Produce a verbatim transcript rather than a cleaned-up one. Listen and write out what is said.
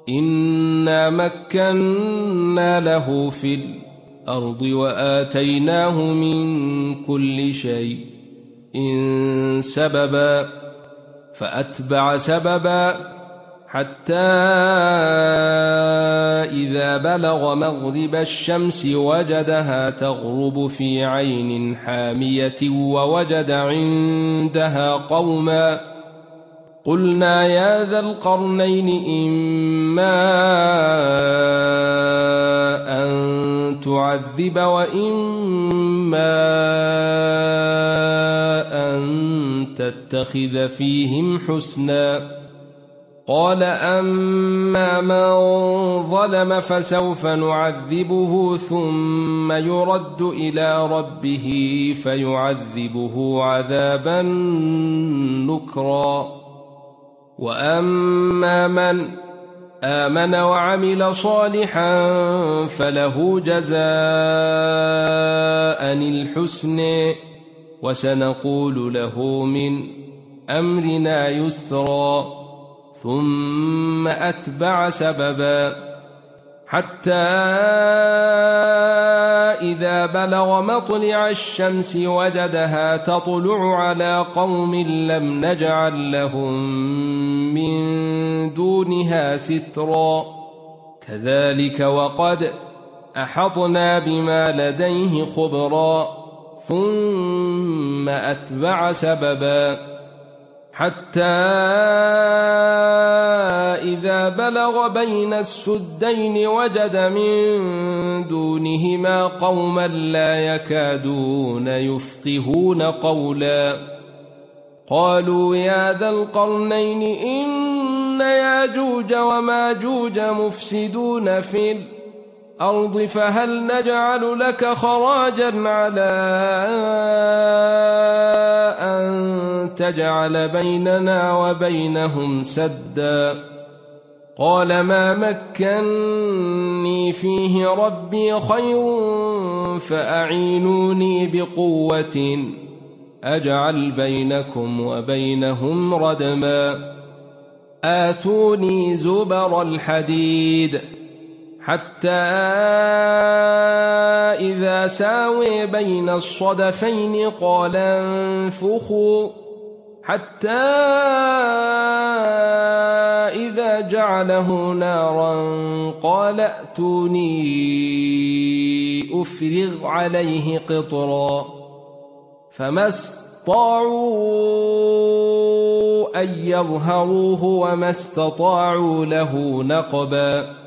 إنا مكنا له في الأرض وآتيناه من كل شيء إن سببا فأتبع سببا حتى إذا بلغ مغرب الشمس وجدها تغرب في عين حامية ووجد عندها قوما قلنا يا ذا القرنين إما أن تعذب وإما أن تتخذ فيهم حسنا قال أما من ظلم فسوف نعذبه ثم يرد إلى ربه فيعذبه عذابا نكرا وأما من آمن وعمل صالحا فله جزاء الحسن وسنقول له من أمرنا يسرا ثم أتبع سببا حتى إذا بلغ مطلع الشمس وجدها تطلع على قوم لم نجعل لهم من دونها سترا كذلك وقد أحطنا بما لديه خبرا ثم أتبع سببا حتى إذا بلغ بين السدين وجد من دونهما قوما لا يكادون يفقهون قولا قالوا يا ذا القرنين إن ياجوج وماجوج مفسدون في الأرض فهل نجعل لك خراجا على أن تجعل بيننا وبينهم سدا قال ما مكني فيه ربي خير فأعينوني بقوة أجعل بينكم وبينهم ردما آتوني زبر الحديد حتى إذا ساوي بين الصدفين قال انفخوا حتى إذا جعله نارا قال ائتوني أفرغ عليه قطرا فما استطاعوا أن يظهروه وما استطاعوا له نقبا